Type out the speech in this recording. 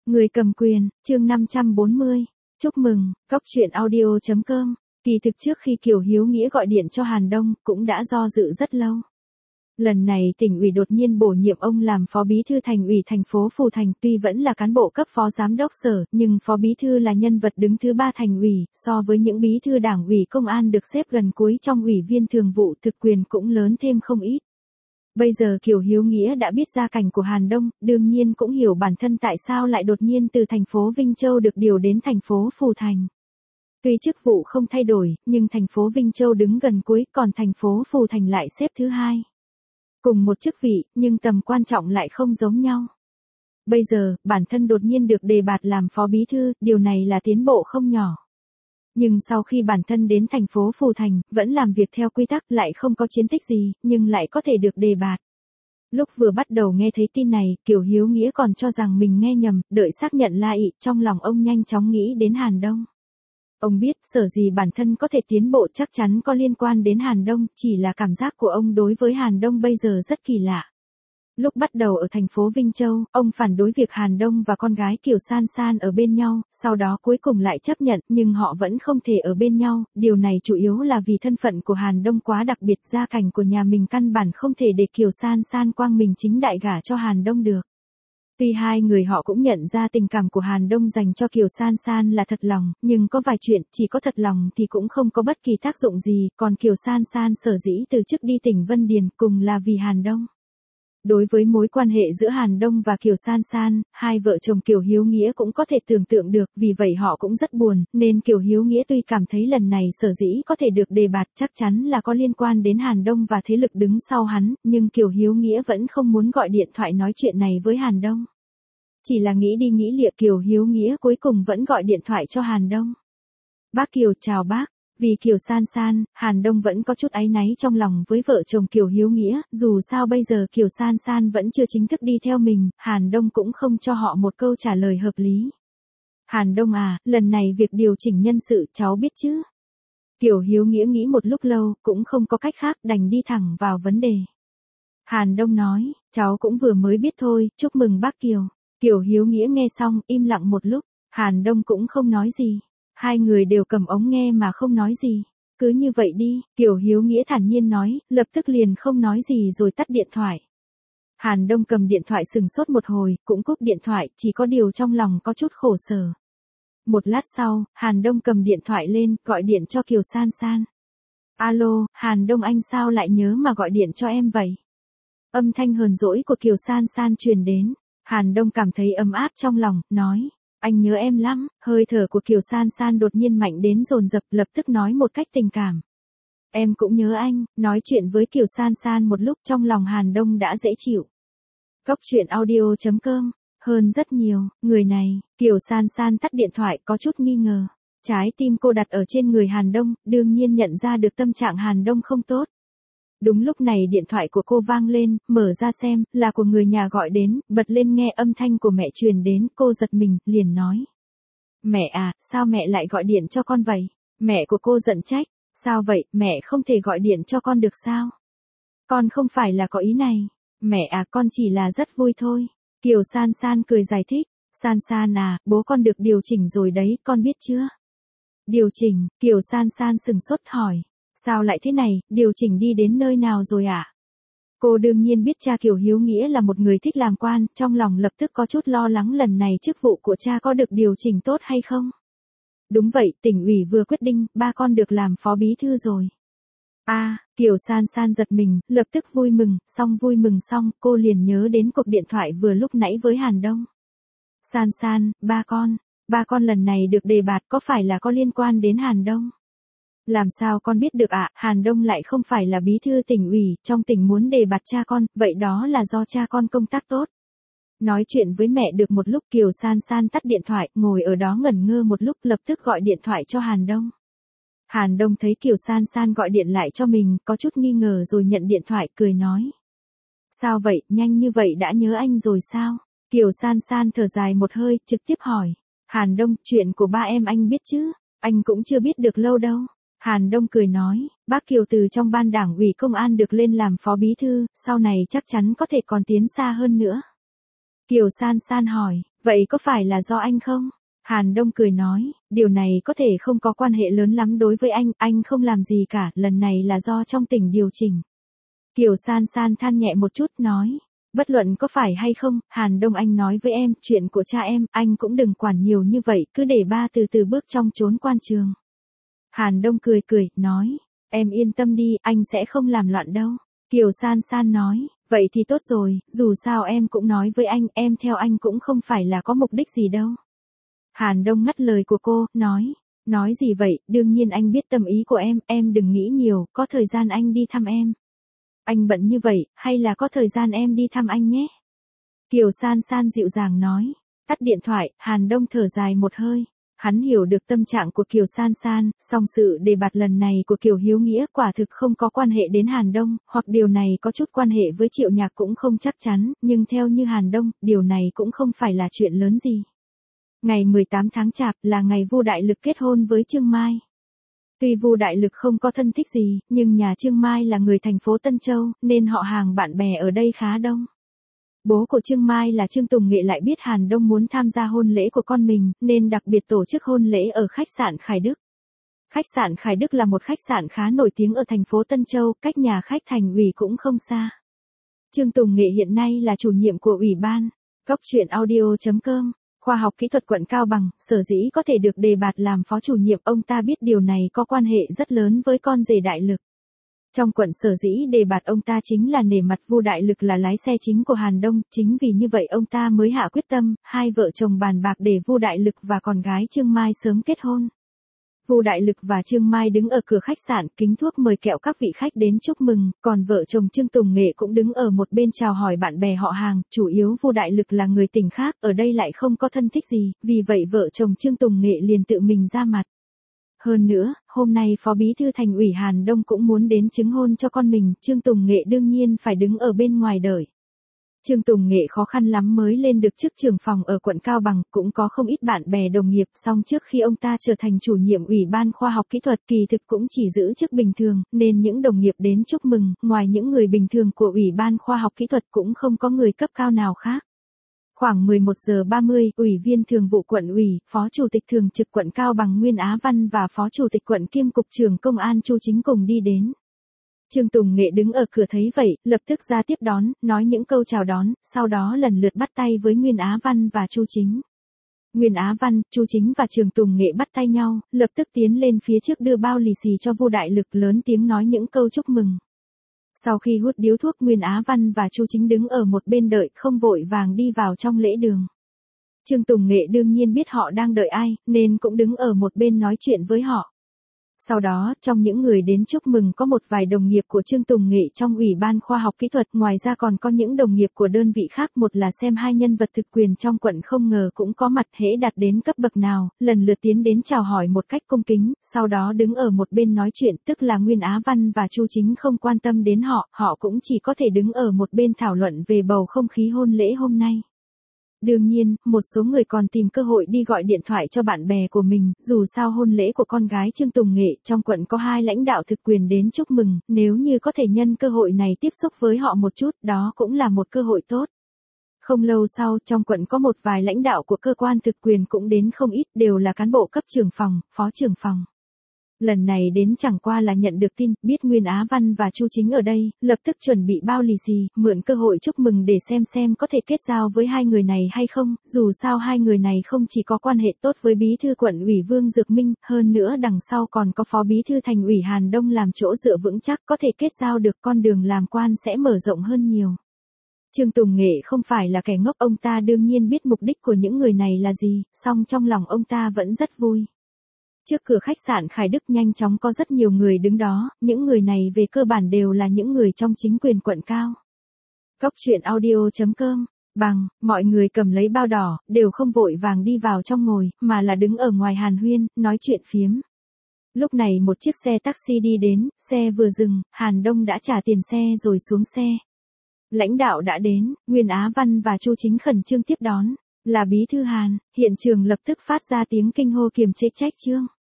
Người cầm quyền, chương 540. Chúc mừng, góc truyện audio.com. Kỳ thực trước khi Kiều Hiếu Nghĩa gọi điện cho Hàn Đông, cũng đã do dự rất lâu. Lần này tỉnh ủy đột nhiên bổ nhiệm ông làm phó bí thư thành ủy thành phố Phù Thành, tuy vẫn là cán bộ cấp phó giám đốc sở, nhưng phó bí thư là nhân vật đứng thứ 3 thành ủy, so với những bí thư đảng ủy công an được xếp gần cuối trong ủy viên thường vụ, thực quyền cũng lớn thêm không ít. Bây giờ Kiều Hiếu Nghĩa đã biết gia cảnh của Hàn Đông, đương nhiên cũng hiểu bản thân tại sao lại đột nhiên từ thành phố Vinh Châu được điều đến thành phố Phù Thành. Tuy chức vụ không thay đổi, nhưng thành phố Vinh Châu đứng gần cuối, còn thành phố Phù Thành lại xếp thứ 2. Cùng một chức vị, nhưng tầm quan trọng lại không giống nhau. Bây giờ, bản thân đột nhiên được đề bạt làm phó bí thư, điều này là tiến bộ không nhỏ. Nhưng sau khi bản thân đến thành phố Phù Thành, vẫn làm việc theo quy tắc, lại không có chiến tích gì, nhưng lại có thể được đề bạt. Lúc vừa bắt đầu nghe thấy tin này, Kiều Hiếu Nghĩa còn cho rằng mình nghe nhầm, đợi xác nhận lại, trong lòng ông nhanh chóng nghĩ đến Hàn Đông. Ông biết, sở gì bản thân có thể tiến bộ chắc chắn có liên quan đến Hàn Đông, chỉ là cảm giác của ông đối với Hàn Đông bây giờ rất kỳ lạ. Lúc bắt đầu ở thành phố Vinh Châu, ông phản đối việc Hàn Đông và con gái Kiều San San ở bên nhau, sau đó cuối cùng lại chấp nhận, nhưng họ vẫn không thể ở bên nhau, điều này chủ yếu là vì thân phận của Hàn Đông quá đặc biệt, gia cảnh của nhà mình căn bản không thể để Kiều San San quang minh chính đại gả cho Hàn Đông được. Tuy hai người họ cũng nhận ra tình cảm của Hàn Đông dành cho Kiều San San là thật lòng, nhưng có vài chuyện, chỉ có thật lòng thì cũng không có bất kỳ tác dụng gì, còn Kiều San San sở dĩ từ chức đi tỉnh Vân Điền cùng là vì Hàn Đông. Đối với mối quan hệ giữa Hàn Đông và Kiều San San, hai vợ chồng Kiều Hiếu Nghĩa cũng có thể tưởng tượng được, vì vậy họ cũng rất buồn, nên Kiều Hiếu Nghĩa tuy cảm thấy lần này sở dĩ có thể được đề bạt chắc chắn là có liên quan đến Hàn Đông và thế lực đứng sau hắn, nhưng Kiều Hiếu Nghĩa vẫn không muốn gọi điện thoại nói chuyện này với Hàn Đông. Chỉ là nghĩ đi nghĩ lịa, Kiều Hiếu Nghĩa cuối cùng vẫn gọi điện thoại cho Hàn Đông. Bác Kiều, chào bác. Vì Kiều San San, Hàn Đông vẫn có chút áy náy trong lòng với vợ chồng Kiều Hiếu Nghĩa, dù sao bây giờ Kiều San San vẫn chưa chính thức đi theo mình, Hàn Đông cũng không cho họ một câu trả lời hợp lý. Hàn Đông à, lần này việc điều chỉnh nhân sự cháu biết chứ? Kiều Hiếu Nghĩa nghĩ một lúc lâu, cũng không có cách khác, đành đi thẳng vào vấn đề. Hàn Đông nói, cháu cũng vừa mới biết thôi, chúc mừng bác Kiều. Kiều Hiếu Nghĩa nghe xong, im lặng một lúc, Hàn Đông cũng không nói gì. Hai người đều cầm ống nghe mà không nói gì. Cứ như vậy đi, Kiều Hiếu Nghĩa thản nhiên nói, lập tức liền không nói gì rồi tắt điện thoại. Hàn Đông cầm điện thoại sừng sốt một hồi, cũng cúp điện thoại, chỉ có điều trong lòng có chút khổ sở. Một lát sau, Hàn Đông cầm điện thoại lên, gọi điện cho Kiều San San. Alo, Hàn Đông anh sao lại nhớ mà gọi điện cho em vậy? Âm thanh hờn dỗi của Kiều San San truyền đến. Hàn Đông cảm thấy ấm áp trong lòng, nói. Anh nhớ em lắm, hơi thở của Kiều San San đột nhiên mạnh đến dồn dập, lập tức nói một cách tình cảm. Em cũng nhớ anh, nói chuyện với Kiều San San một lúc trong lòng Hàn Đông đã dễ chịu. Góc truyện audio.com, hơn rất nhiều, người này, Kiều San San tắt điện thoại có chút nghi ngờ. Trái tim cô đặt ở trên người Hàn Đông, đương nhiên nhận ra được tâm trạng Hàn Đông không tốt. Đúng lúc này điện thoại của cô vang lên, mở ra xem, là của người nhà gọi đến, bật lên nghe âm thanh của mẹ truyền đến, cô giật mình, liền nói. Mẹ à, sao mẹ lại gọi điện cho con vậy? Mẹ của cô giận trách, sao vậy, mẹ không thể gọi điện cho con được sao? Con không phải là có ý này. Mẹ à, con chỉ là rất vui thôi. Kiều San San cười giải thích, San San à, bố con được điều chỉnh rồi đấy, con biết chưa? Điều chỉnh, Kiều San San sừng sốt hỏi. Sao lại thế này, điều chỉnh đi đến nơi nào rồi ạ? Cô đương nhiên biết cha Kiều Hiếu Nghĩa là một người thích làm quan, trong lòng lập tức có chút lo lắng lần này chức vụ của cha có được điều chỉnh tốt hay không? Đúng vậy, tỉnh ủy vừa quyết định, ba con được làm phó bí thư rồi. Kiều San San giật mình, lập tức vui mừng xong, cô liền nhớ đến cuộc điện thoại vừa lúc nãy với Hàn Đông. San San, ba con lần này được đề bạt có phải là có liên quan đến Hàn Đông? Làm sao con biết được ạ, Hàn Đông lại không phải là bí thư tỉnh ủy, trong tỉnh muốn đề bạt cha con, vậy đó là do cha con công tác tốt. Nói chuyện với mẹ được một lúc Kiều San San tắt điện thoại, ngồi ở đó ngẩn ngơ một lúc lập tức gọi điện thoại cho Hàn Đông. Hàn Đông thấy Kiều San San gọi điện lại cho mình, có chút nghi ngờ rồi nhận điện thoại, cười nói. Sao vậy, nhanh như vậy đã nhớ anh rồi sao? Kiều San San thở dài một hơi, trực tiếp hỏi. Hàn Đông, chuyện của ba em anh biết chứ? Anh cũng chưa biết được lâu đâu. Hàn Đông cười nói, bác Kiều từ trong ban đảng ủy công an được lên làm phó bí thư, sau này chắc chắn có thể còn tiến xa hơn nữa. Kiều San San hỏi, Vậy có phải là do anh không? Hàn Đông cười nói, điều này có thể không có quan hệ lớn lắm đối với anh không làm gì cả, lần này là do trong tỉnh điều chỉnh. Kiều San San than nhẹ một chút nói, bất luận có phải hay không, Hàn Đông anh nói với em, chuyện của cha em, anh cũng đừng quản nhiều như vậy, cứ để ba từ từ bước trong chốn quan trường. Hàn Đông cười cười, nói, em yên tâm đi, anh sẽ không làm loạn đâu. Kiều San San nói, vậy thì tốt rồi, dù sao em cũng nói với anh, em theo anh cũng không phải là có mục đích gì đâu. Hàn Đông ngắt lời của cô, nói gì vậy, đương nhiên anh biết tâm ý của em đừng nghĩ nhiều, có thời gian anh đi thăm em. Anh bận như vậy, hay là có thời gian em đi thăm anh nhé? Kiều San San dịu dàng nói, tắt điện thoại, Hàn Đông thở dài một hơi. Hắn hiểu được tâm trạng của Kiều San San, song sự đề bạt lần này của Kiều Hiếu Nghĩa quả thực không có quan hệ đến Hàn Đông, hoặc điều này có chút quan hệ với Triệu Nhạc cũng không chắc chắn, nhưng theo như Hàn Đông, điều này cũng không phải là chuyện lớn gì. Ngày 18 tháng Chạp là ngày Vu Đại Lực kết hôn với Trương Mai. Tuy Vu Đại Lực không có thân thích gì, nhưng nhà Trương Mai là người thành phố Tân Châu, nên họ hàng bạn bè ở đây khá đông. Bố của Trương Mai là Trương Tùng Nghệ lại biết Hàn Đông muốn tham gia hôn lễ của con mình, nên đặc biệt tổ chức hôn lễ ở khách sạn Khải Đức. Khách sạn Khải Đức là một khách sạn khá nổi tiếng ở thành phố Tân Châu, cách nhà khách Thành ủy cũng không xa. Trương Tùng Nghệ hiện nay là chủ nhiệm của ủy ban. Góc truyện audio.com, khoa học kỹ thuật quận Cao Bằng, sở dĩ có thể được đề bạt làm phó chủ nhiệm, ông ta biết điều này có quan hệ rất lớn với con rể Đại Lực. Trong quận sở dĩ đề bạt ông ta chính là nể mặt Vu Đại Lực là lái xe chính của Hàn Đông, chính vì như vậy ông ta mới hạ quyết tâm, hai vợ chồng bàn bạc để Vu Đại Lực và con gái Trương Mai sớm kết hôn. Vu Đại Lực và Trương Mai đứng ở cửa khách sạn, kính thuốc mời kẹo các vị khách đến chúc mừng, còn vợ chồng Trương Tùng Nghệ cũng đứng ở một bên chào hỏi bạn bè họ hàng, chủ yếu Vu Đại Lực là người tỉnh khác, ở đây lại không có thân thích gì, vì vậy vợ chồng Trương Tùng Nghệ liền tự mình ra mặt. Hơn nữa, hôm nay Phó Bí thư Thành ủy Hàn Đông cũng muốn đến chứng hôn cho con mình, Trương Tùng Nghệ đương nhiên phải đứng ở bên ngoài đợi. Trương Tùng Nghệ khó khăn lắm mới lên được chức trưởng phòng ở quận Cao Bằng, cũng có không ít bạn bè đồng nghiệp, song trước khi ông ta trở thành chủ nhiệm Ủy ban Khoa học Kỹ thuật kỳ thực cũng chỉ giữ chức bình thường, nên những đồng nghiệp đến chúc mừng, ngoài những người bình thường của Ủy ban Khoa học Kỹ thuật cũng không có người cấp cao nào khác. Khoảng 11 giờ 30, Ủy viên Thường vụ quận ủy, Phó Chủ tịch Thường trực quận Cao Bằng Nguyên Á Văn và Phó Chủ tịch quận kiêm Cục trưởng Công an Chu Chính cùng đi đến. Trương Tùng Nghệ đứng ở cửa thấy vậy, lập tức ra tiếp đón, nói những câu chào đón, sau đó lần lượt bắt tay với Nguyên Á Văn và Chu Chính. Nguyên Á Văn, Chu Chính và Trương Tùng Nghệ bắt tay nhau, lập tức tiến lên phía trước đưa bao lì xì cho Vu Đại Lực, lớn tiếng nói những câu chúc mừng. Sau khi hút điếu thuốc, Nguyên Á Văn và Chu Chính đứng ở một bên đợi, không vội vàng đi vào trong lễ đường. Trương Tùng Nghệ đương nhiên biết họ đang đợi ai, nên cũng đứng ở một bên nói chuyện với họ. Sau đó, trong những người đến chúc mừng có một vài đồng nghiệp của Trương Tùng Nghệ trong Ủy ban Khoa học Kỹ thuật, ngoài ra còn có những đồng nghiệp của đơn vị khác, một là xem hai nhân vật thực quyền trong quận không ngờ cũng có mặt, hễ đạt đến cấp bậc nào, lần lượt tiến đến chào hỏi một cách cung kính, sau đó đứng ở một bên nói chuyện, tức là Nguyên Á Văn và Chu Chính không quan tâm đến họ cũng chỉ có thể đứng ở một bên thảo luận về bầu không khí hôn lễ hôm nay. Đương nhiên, một số người còn tìm cơ hội đi gọi điện thoại cho bạn bè của mình, dù sao hôn lễ của con gái Trương Tùng Nghệ, trong quận có hai lãnh đạo thực quyền đến chúc mừng, nếu như có thể nhân cơ hội này tiếp xúc với họ một chút, đó cũng là một cơ hội tốt. Không lâu sau, trong quận có một vài lãnh đạo của cơ quan thực quyền cũng đến không ít, đều là cán bộ cấp trưởng phòng, phó trưởng phòng. Lần này đến chẳng qua là nhận được tin, biết Nguyên Á Văn và Chu Chính ở đây, lập tức chuẩn bị bao lì xì, mượn cơ hội chúc mừng để xem có thể kết giao với hai người này hay không, dù sao hai người này không chỉ có quan hệ tốt với Bí thư quận ủy Vương Dược Minh, hơn nữa đằng sau còn có Phó Bí thư Thành ủy Hàn Đông làm chỗ dựa vững chắc, có thể kết giao được, con đường làm quan sẽ mở rộng hơn nhiều. Trương Tùng Nghệ không phải là kẻ ngốc, ông ta đương nhiên biết mục đích của những người này là gì, song trong lòng ông ta vẫn rất vui. Trước cửa khách sạn Khải Đức nhanh chóng có rất nhiều người đứng đó, những người này về cơ bản đều là những người trong chính quyền quận Cao. Góc truyện audio.com, bằng, mọi người cầm lấy bao đỏ, đều không vội vàng đi vào trong ngồi, mà là đứng ở ngoài hàn huyên, nói chuyện phiếm. Lúc này một chiếc xe taxi đi đến, xe vừa dừng, Hàn Đông đã trả tiền xe rồi xuống xe. Lãnh đạo đã đến, Nguyên Á Văn và Chu Chính khẩn trương tiếp đón. Là Bí thư Hàn, hiện trường lập tức phát ra tiếng kinh hô kiềm chế trách Trương.